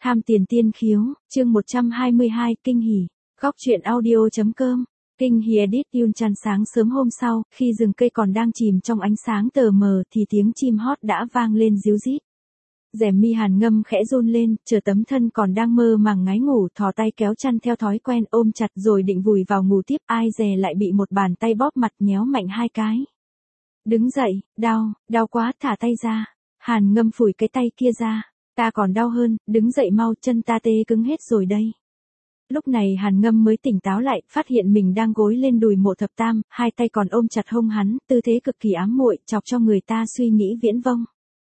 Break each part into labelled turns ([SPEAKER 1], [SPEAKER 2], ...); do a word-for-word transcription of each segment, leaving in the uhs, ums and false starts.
[SPEAKER 1] Tham tiền tiên khiếu, chương một trăm hai mươi hai, kinh hỉ. Góc truyện audio.com. Kinh hỉ edit Yun Chan. Sáng sớm hôm sau, khi rừng cây còn đang chìm trong ánh sáng tờ mờ thì tiếng chim hót đã vang lên ríu rít. Rèm mi Hàn Ngâm khẽ run lên, chờ tấm thân còn đang mơ màng ngái ngủ, thò tay kéo chăn theo thói quen ôm chặt rồi định vùi vào ngủ tiếp, ai dè lại bị một bàn tay bóp mặt nhéo mạnh hai cái. Đứng dậy, đau, đau quá, thả tay ra. Hàn Ngâm phủi cái tay kia ra. Ta còn đau hơn, đứng dậy mau, chân ta tê cứng hết rồi đây. Lúc này Hàn Ngâm mới tỉnh táo lại, phát hiện mình đang gối lên đùi Mộ Thập Tam, hai tay còn ôm chặt hông hắn, tư thế cực kỳ ám muội, chọc cho người ta suy nghĩ viễn vông.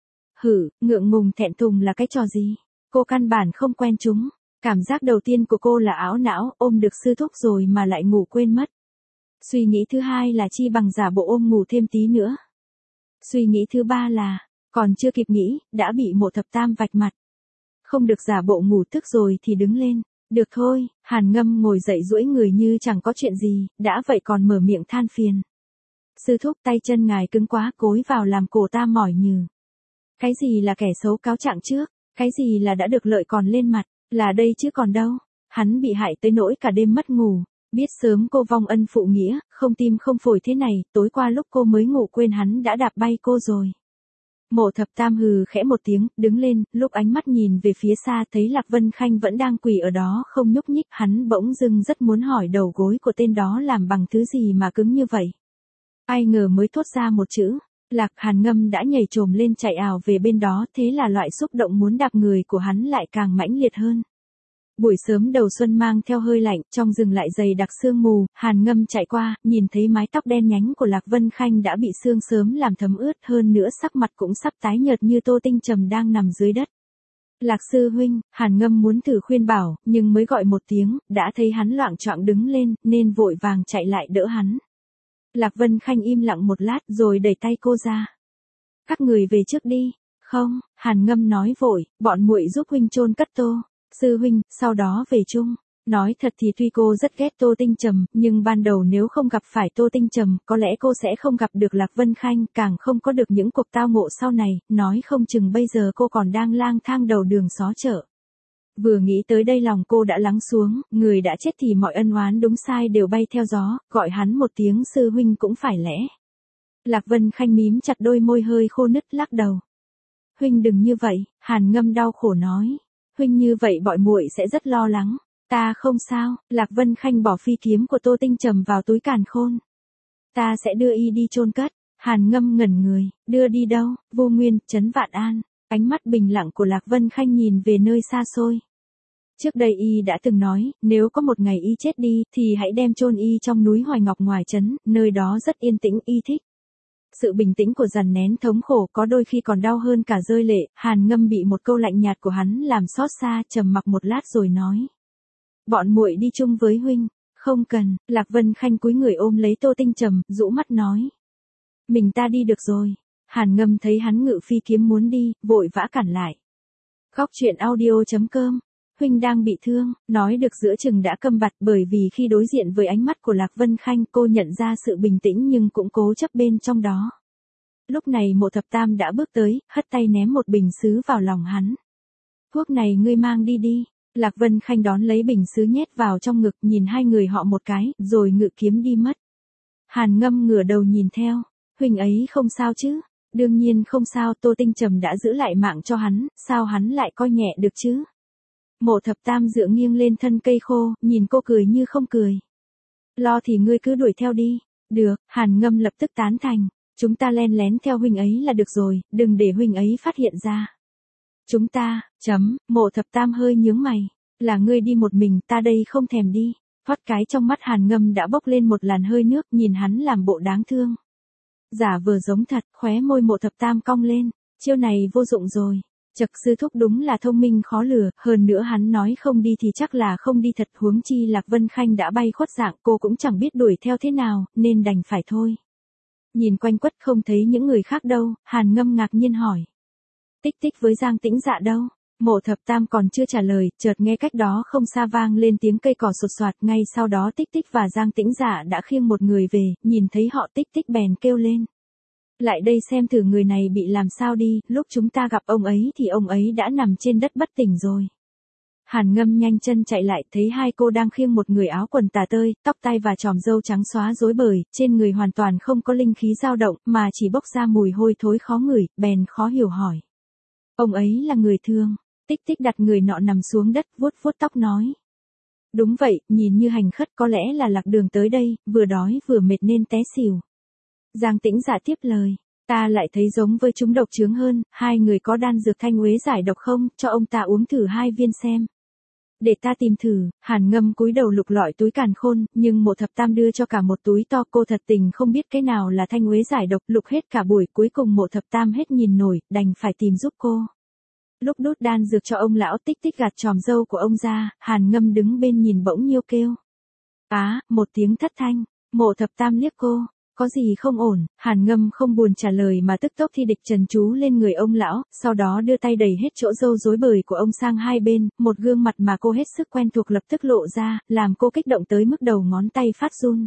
[SPEAKER 1] Hử, ngượng ngùng thẹn thùng là cái trò gì? Cô căn bản không quen chúng. Cảm giác đầu tiên của cô là ảo não, ôm được sư thúc rồi mà lại ngủ quên mất. Suy nghĩ thứ hai là chi bằng giả bộ ôm ngủ thêm tí nữa. Suy nghĩ thứ ba là, còn chưa kịp nghĩ, đã bị Mộ Thập Tam vạch mặt. Không được giả bộ ngủ thức rồi thì đứng lên. Được thôi, Hàn Ngâm ngồi dậy duỗi người như chẳng có chuyện gì, đã vậy còn mở miệng than phiền. Sư thúc, tay chân ngài cứng quá, cối vào làm cổ ta mỏi nhừ. Cái gì là kẻ xấu cáo trạng trước, cái gì là đã được lợi còn lên mặt, là đây chứ còn đâu. Hắn bị hại tới nỗi cả đêm mất ngủ. Biết sớm cô vong ân phụ nghĩa, không tim không phổi thế này, tối qua lúc cô mới ngủ quên hắn đã đạp bay cô rồi. Mộ Thập Tam hừ khẽ một tiếng, đứng lên, lúc ánh mắt nhìn về phía xa thấy Lạc Vân Khanh vẫn đang quỳ ở đó không nhúc nhích, hắn bỗng dưng rất muốn hỏi đầu gối của tên đó làm bằng thứ gì mà cứng như vậy. Ai ngờ mới thốt ra một chữ, Lạc. Hàn Ngâm đã nhảy chồm lên chạy ào về bên đó, thế là loại xúc động muốn đạp người của hắn lại càng mãnh liệt hơn. Buổi sớm đầu xuân mang theo hơi lạnh, trong rừng lại dày đặc sương mù, Hàn Ngâm chạy qua, nhìn thấy mái tóc đen nhánh của Lạc Vân Khanh đã bị sương sớm làm thấm ướt, hơn nữa sắc mặt cũng sắp tái nhợt như Tô Tinh Trầm đang nằm dưới đất. Lạc sư huynh, Hàn Ngâm muốn thử khuyên bảo, nhưng mới gọi một tiếng, đã thấy hắn loạng choạng đứng lên, nên vội vàng chạy lại đỡ hắn. Lạc Vân Khanh im lặng một lát rồi đẩy tay cô ra. Các người về trước đi. Không, Hàn Ngâm nói vội, bọn muội giúp huynh chôn cất Tô sư huynh, sau đó về chung. Nói thật thì tuy cô rất ghét Tô Tinh Trầm, nhưng ban đầu nếu không gặp phải Tô Tinh Trầm, có lẽ cô sẽ không gặp được Lạc Vân Khanh, càng không có được những cuộc tao ngộ sau này, nói không chừng bây giờ cô còn đang lang thang đầu đường xó chợ. Vừa nghĩ tới đây lòng cô đã lắng xuống, người đã chết thì mọi ân oán đúng sai đều bay theo gió, gọi hắn một tiếng sư huynh cũng phải lẽ. Lạc Vân Khanh mím chặt đôi môi hơi khô nứt lắc đầu. Huynh đừng như vậy, Hàn Ngâm đau khổ nói. Huynh như vậy bọn muội sẽ rất lo lắng. Ta không sao, Lạc Vân Khanh bỏ phi kiếm của Tô Tinh Trầm vào túi càn khôn. Ta sẽ đưa y đi chôn cất. Hàn Ngâm ngẩn người, đưa đi đâu? Vô Nguyên, trấn Vạn An. Ánh mắt bình lặng của Lạc Vân Khanh nhìn về nơi xa xôi. Trước đây y đã từng nói, nếu có một ngày y chết đi, thì hãy đem chôn y trong núi Hoài Ngọc ngoài trấn, nơi đó rất yên tĩnh, y thích. Sự bình tĩnh của dằn nén thống khổ có đôi khi còn đau hơn cả rơi lệ. Hàn Ngâm bị một câu lạnh nhạt của hắn làm xót xa, trầm mặc một lát rồi nói. Bọn muội đi chung với huynh. Không cần, Lạc Vân Khanh cúi người ôm lấy Tô Tinh Trầm, rũ mắt nói. Mình ta đi được rồi. Hàn Ngâm thấy hắn ngự phi kiếm muốn đi, vội vã cản lại. Góc truyện audio.com. Huynh đang bị thương, nói được giữa chừng đã câm bặt, bởi vì khi đối diện với ánh mắt của Lạc Vân Khanh cô nhận ra sự bình tĩnh nhưng cũng cố chấp bên trong đó. Lúc này Mộ Thập Tam đã bước tới, hất tay ném một bình sứ vào lòng hắn. Thuốc này ngươi mang đi đi. Lạc Vân Khanh đón lấy bình sứ nhét vào trong ngực, nhìn hai người họ một cái, rồi ngự kiếm đi mất. Hàn Ngâm ngửa đầu nhìn theo. Huynh ấy không sao chứ? Đương nhiên không sao, Tô Tinh Trầm đã giữ lại mạng cho hắn, sao hắn lại coi nhẹ được chứ? Mộ Thập Tam dựa nghiêng lên thân cây khô, nhìn cô cười như không cười. Lo thì ngươi cứ đuổi theo đi. Được, Hàn Ngâm lập tức tán thành. Chúng ta len lén theo huynh ấy là được rồi, đừng để huynh ấy phát hiện ra. Chúng ta, chấm, Mộ Thập Tam hơi nhướng mày. Là ngươi đi một mình, ta đây không thèm đi. Thoát cái trong mắt Hàn Ngâm đã bốc lên một làn hơi nước, nhìn hắn làm bộ đáng thương. Giả vờ giống thật, khóe môi Mộ Thập Tam cong lên. Chiêu này vô dụng rồi. Chậc sư thúc đúng là thông minh khó lừa, hơn nữa hắn nói không đi thì chắc là không đi thật, huống chi Lạc Vân Khanh đã bay khuất dạng, cô cũng chẳng biết đuổi theo thế nào, nên đành phải thôi. Nhìn quanh quất không thấy những người khác đâu, Hàn Ngâm ngạc nhiên hỏi. Tích Tích với Giang Tĩnh Dạ đâu? Mộ Thập Tam còn chưa trả lời, chợt nghe cách đó không xa vang lên tiếng cây cỏ sột soạt, ngay sau đó Tích Tích và Giang Tĩnh Dạ đã khiêng một người về, nhìn thấy họ Tích Tích bèn kêu lên. Lại đây xem thử người này bị làm sao đi, lúc chúng ta gặp ông ấy thì ông ấy đã nằm trên đất bất tỉnh rồi. Hàn Ngâm nhanh chân chạy lại, thấy hai cô đang khiêng một người áo quần tà tơi, tóc tai và chòm râu trắng xóa rối bời, trên người hoàn toàn không có linh khí dao động, mà chỉ bốc ra mùi hôi thối khó ngửi, bèn khó hiểu hỏi. Ông ấy là người thương. Tích Tích đặt người nọ nằm xuống đất, vuốt vuốt tóc nói. Đúng vậy, nhìn như hành khất, có lẽ là lạc đường tới đây, vừa đói vừa mệt nên té xỉu. Giang Tĩnh Dạ tiếp lời. Ta lại thấy giống với chúng độc chướng hơn, hai người có đan dược thanh uế giải độc không, cho ông ta uống thử hai viên xem. Để ta tìm thử. Hàn Ngâm cúi đầu lục lọi túi càn khôn, nhưng Mộ Thập Tam đưa cho cả một túi to, cô thật tình không biết cái nào là thanh uế giải độc, lục hết cả buổi, cuối cùng Mộ Thập Tam hết nhìn nổi, đành phải tìm giúp cô. Lúc đút đan dược cho ông lão, Tích Tích gạt chòm râu của ông ra, Hàn Ngâm đứng bên nhìn bỗng nhiêu kêu. Á, một tiếng thất thanh, Mộ Thập Tam liếc cô. Có gì không ổn. Hàn Ngâm không buồn trả lời mà tức tốc thi địch trần chú lên người ông lão, sau đó đưa tay đẩy hết chỗ râu rối bời của ông sang hai bên, một gương mặt mà cô hết sức quen thuộc lập tức lộ ra, làm cô kích động tới mức đầu ngón tay phát run.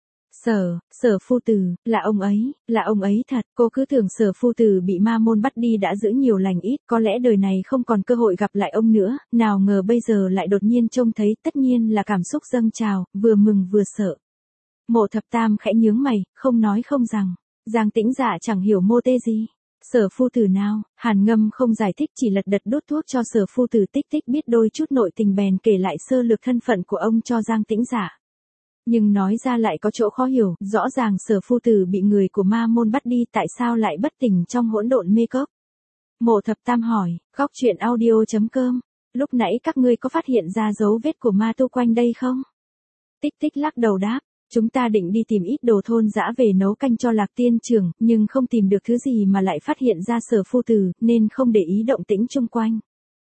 [SPEAKER 1] Sở, Sở phu tử, là ông ấy, là ông ấy thật, cô cứ tưởng Sở phu tử bị ma môn bắt đi đã giữ nhiều lành ít, có lẽ đời này không còn cơ hội gặp lại ông nữa, nào ngờ bây giờ lại đột nhiên trông thấy, tất nhiên là cảm xúc dâng trào, vừa mừng vừa sợ. Mộ Thập Tam khẽ nhướng mày, không nói không rằng. Giang Tĩnh Dạ chẳng hiểu mô tê gì. Sở phu tử nào? Hàn Ngâm không giải thích, chỉ lật đật đút thuốc cho Sở phu tử. Tích Tích biết đôi chút nội tình bèn kể lại sơ lược thân phận của ông cho Giang Tĩnh Dạ. Nhưng nói ra lại có chỗ khó hiểu, rõ ràng Sở phu tử bị người của ma môn bắt đi, tại sao lại bất tỉnh trong hỗn độn mê cốc? Mộ Thập Tam hỏi. Góc truyện audio chấm com. Lúc nãy các ngươi có phát hiện ra dấu vết của ma tu quanh đây không? Tích Tích lắc đầu đáp. Chúng ta định đi tìm ít đồ thôn dã về nấu canh cho Lạc Tiên trưởng, nhưng không tìm được thứ gì mà lại phát hiện ra Sở phu tử, nên không để ý động tĩnh chung quanh.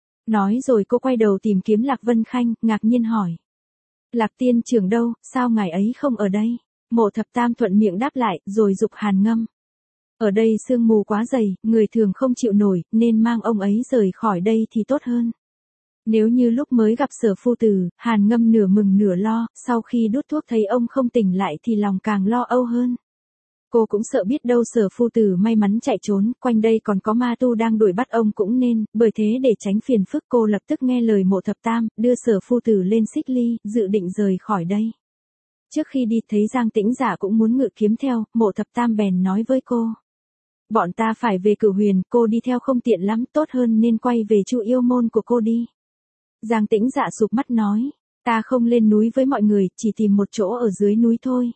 [SPEAKER 1] Nói rồi cô quay đầu tìm kiếm Lạc Vân Khanh, ngạc nhiên hỏi. Lạc Tiên trưởng đâu, sao ngài ấy không ở đây? Mộ Thập Tam thuận miệng đáp lại, rồi giục Hàn Ngâm. Ở đây sương mù quá dày, người thường không chịu nổi, nên mang ông ấy rời khỏi đây thì tốt hơn. Nếu như lúc mới gặp Sở phu tử, Hàn Ngâm nửa mừng nửa lo, sau khi đút thuốc thấy ông không tỉnh lại thì lòng càng lo âu hơn. Cô cũng sợ biết đâu Sở phu tử may mắn chạy trốn, quanh đây còn có ma tu đang đuổi bắt ông cũng nên, bởi thế để tránh phiền phức cô lập tức nghe lời Mộ Thập Tam, đưa Sở phu tử lên xích ly, dự định rời khỏi đây. Trước khi đi thấy Giang Tĩnh Dạ cũng muốn ngự kiếm theo, Mộ Thập Tam bèn nói với cô. Bọn ta phải về Cửu Huyền, cô đi theo không tiện lắm, tốt hơn nên quay về Chu Yêu môn của cô đi. Giang Tĩnh Dạ sụp mắt nói, ta không lên núi với mọi người, chỉ tìm một chỗ ở dưới núi thôi.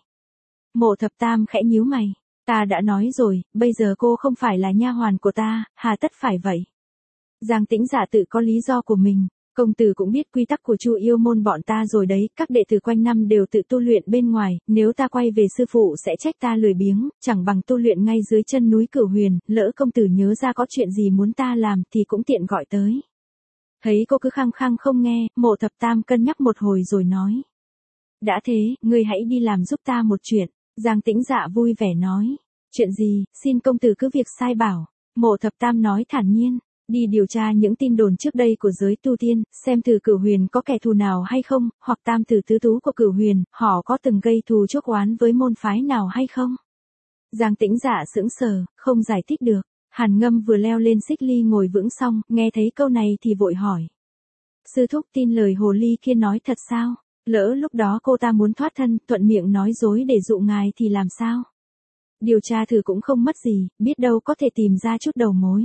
[SPEAKER 1] Mộ Thập Tam khẽ nhíu mày, ta đã nói rồi, bây giờ cô không phải là nha hoàn của ta, hà tất phải vậy. Giang Tĩnh Dạ tự có lý do của mình, công tử cũng biết quy tắc của Chu Yêu môn bọn ta rồi đấy, các đệ tử quanh năm đều tự tu luyện bên ngoài, nếu ta quay về sư phụ sẽ trách ta lười biếng, chẳng bằng tu luyện ngay dưới chân núi Cửu Huyền, lỡ công tử nhớ ra có chuyện gì muốn ta làm thì cũng tiện gọi tới. Thấy cô cứ khăng khăng không nghe, Mộ Thập Tam cân nhắc một hồi rồi nói. Đã thế, ngươi hãy đi làm giúp ta một chuyện. Giang Tĩnh Dạ vui vẻ nói. Chuyện gì, xin công tử cứ việc sai bảo. Mộ Thập Tam nói thản nhiên. Đi điều tra những tin đồn trước đây của giới tu tiên, xem thử Cửu Huyền có kẻ thù nào hay không, hoặc tam tử tứ tú của Cửu Huyền, họ có từng gây thù chuốc oán với môn phái nào hay không. Giang Tĩnh Dạ sững sờ, không giải thích được. Hàn Ngâm vừa leo lên xích ly ngồi vững xong, nghe thấy câu này thì vội hỏi. Sư thúc tin lời hồ ly kia nói thật sao? Lỡ lúc đó cô ta muốn thoát thân, thuận miệng nói dối để dụ ngài thì làm sao? Điều tra thử cũng không mất gì, biết đâu có thể tìm ra chút đầu mối.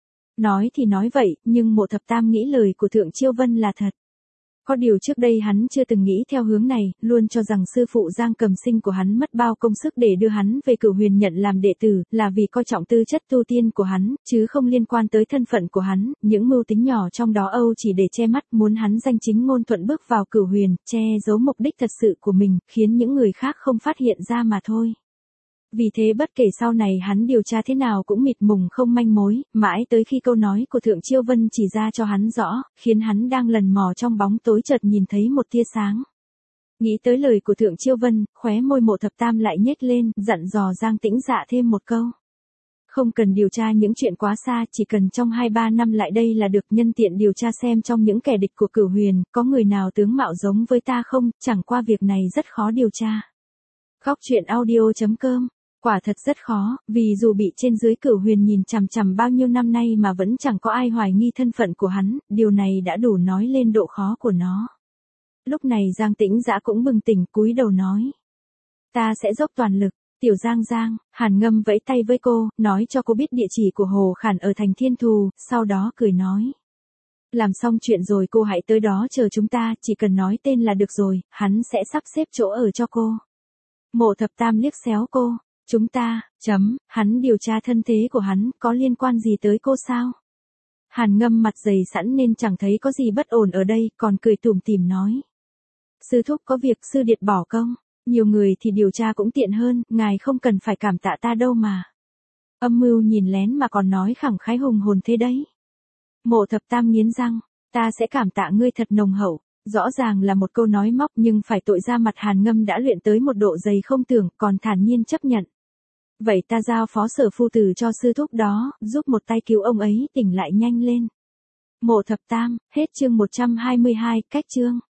[SPEAKER 1] Nói thì nói vậy, nhưng Mộ Thập Tam nghĩ lời của Thượng Chiêu Vân là thật. Có điều trước đây hắn chưa từng nghĩ theo hướng này, luôn cho rằng sư phụ Giang Cầm Sinh của hắn mất bao công sức để đưa hắn về Cửu Huyền nhận làm đệ tử, là vì coi trọng tư chất tu tiên của hắn, chứ không liên quan tới thân phận của hắn, những mưu tính nhỏ trong đó Âu chỉ để che mắt, muốn hắn danh chính ngôn thuận bước vào Cửu Huyền, che giấu mục đích thật sự của mình, khiến những người khác không phát hiện ra mà thôi. Vì thế bất kể sau này hắn điều tra thế nào cũng mịt mùng không manh mối, mãi tới khi câu nói của Thượng Chiêu Vân chỉ ra cho hắn rõ, khiến hắn đang lần mò trong bóng tối chợt nhìn thấy một tia sáng. Nghĩ tới lời của Thượng Chiêu Vân, khóe môi Mộ Thập Tam lại nhếch lên, dặn dò Giang Tĩnh Dạ thêm một câu. Không cần điều tra những chuyện quá xa, chỉ cần trong hai ba năm lại đây là được, nhân tiện điều tra xem trong những kẻ địch của Cửu Huyền, có người nào tướng mạo giống với ta không, chẳng qua việc này rất khó điều tra. Góc truyện audio chấm com Quả thật rất khó, vì dù bị trên dưới Cửu Huyền nhìn chằm chằm bao nhiêu năm nay mà vẫn chẳng có ai hoài nghi thân phận của hắn, điều này đã đủ nói lên độ khó của nó. Lúc này Giang Tĩnh Dã cũng bừng tỉnh, cúi đầu nói. Ta sẽ dốc toàn lực. Tiểu Giang Giang, Hàn Ngâm vẫy tay với cô, nói cho cô biết địa chỉ của Hồ Khản ở thành Thiên Thù, sau đó cười nói. Làm xong chuyện rồi cô hãy tới đó chờ chúng ta, chỉ cần nói tên là được rồi, hắn sẽ sắp xếp chỗ ở cho cô. Mộ Thập Tam liếc xéo cô. Chúng ta, chấm, hắn điều tra thân thế của hắn, có liên quan gì tới cô sao? Hàn Ngâm mặt dày sẵn nên chẳng thấy có gì bất ổn ở đây, còn cười tủm tỉm nói. Sư thúc có việc sư điệt bỏ công, nhiều người thì điều tra cũng tiện hơn, ngài không cần phải cảm tạ ta đâu mà. Âm mưu nhìn lén mà còn nói khẳng khái hùng hồn thế đấy. Mộ Thập Tam nghiến răng, ta sẽ cảm tạ ngươi thật nồng hậu. Rõ ràng là một câu nói móc nhưng phải tội ra mặt Hàn Ngâm đã luyện tới một độ dày không tưởng, còn thản nhiên chấp nhận. Vậy ta giao phó Sở phu tử cho sư thúc đó, giúp một tay cứu ông ấy tỉnh lại nhanh lên. Mộ Thập Tam, hết chương một trăm hai mươi hai, cách chương.